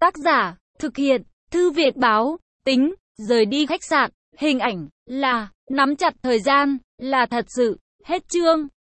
Tác giả, thực hiện, Thư viện báo, tính, rời đi khách sạn, hình ảnh, là, nắm chặt thời gian, là thật sự, hết chương.